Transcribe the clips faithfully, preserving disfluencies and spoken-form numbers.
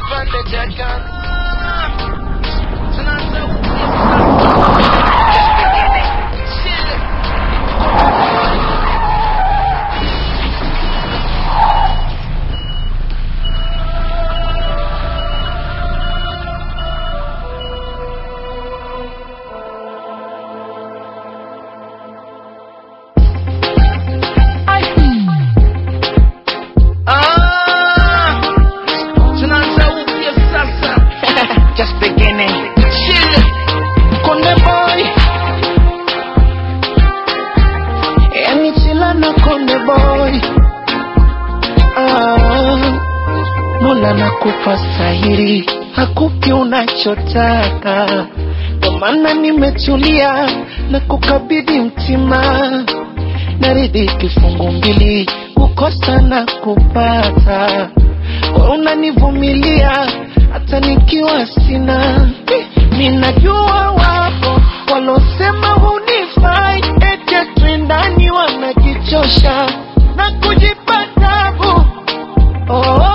Nakupa stahili, hakupi unachotaka. Kwa maana nimetulia na kukabidhi mtima. Naridi kifungu mbili, kukosa na kupata. Unanivumilia hata nikiwa sina. Ninajua wapo walosema hunifai, eti twendani wanajichosha na kujipa tabu. Oh,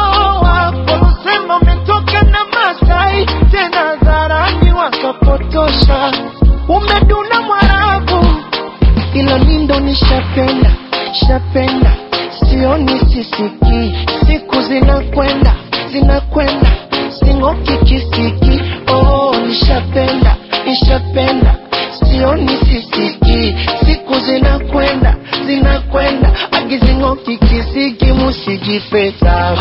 wakapotosha, umeduna mwarabu. Ila mindo nishapenda, shapenda, sioni sisiki. Siku zinakwenda, zinakwenda, singoki kisiki. Oh, nishapenda, nishapenda, sioni sisiki. Siku zinakwenda, zinakwenda, agizingoki kisiki. Musijipeta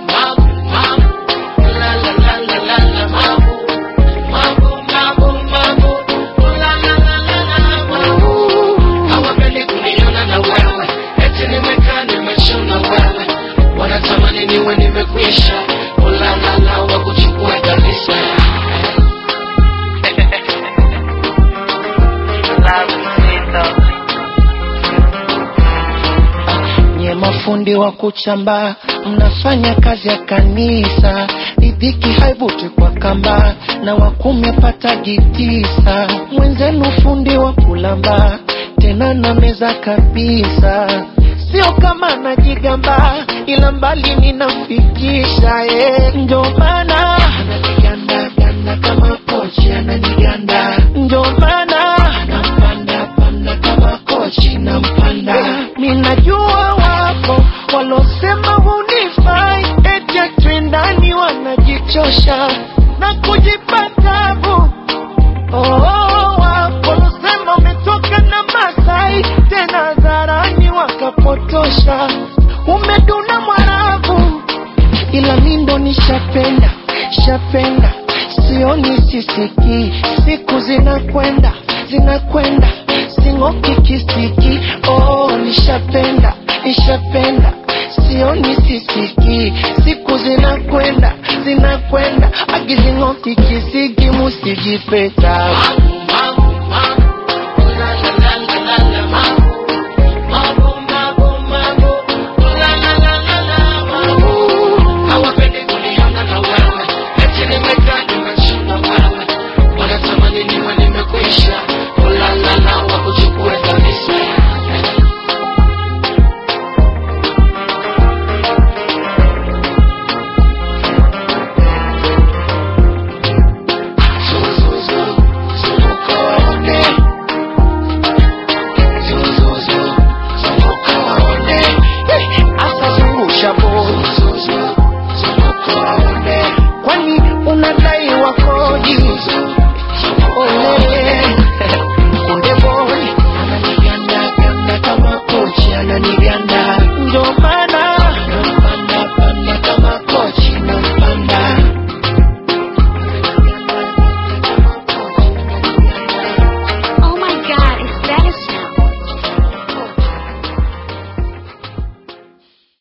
fundi wa kuchamba, mnafanya kazi ya kanisa. Ridhiki haivuti kwa kamba, na wakumi pata gitisa. Mwenzenu fundi wa kulamba, tena na meza kabisa. Sio kama najigamba, ila mbali ninafikisha. eh. Ndio maana ananiganda ganda kama kochi ananiganda. Ndio maana nampanda panda kama kochi nampanda. Ninajua wapo walosema hunifai, eti twendani wanajichosha na kujipa tabu. Oh, wapo walosema umetoka na Masai, tena dharani wakapotosha, umeduna mwarabu. Ila mindo nishapenda, shapenda, sioni sisiki. Siku zinakwenda, zinakwenda, singoki kisiki. Oh, nishapenda, nishapenda, sioni sisiki. Siku zinakwenda, zinakwenda, agizingoki kisiki. Musijipeta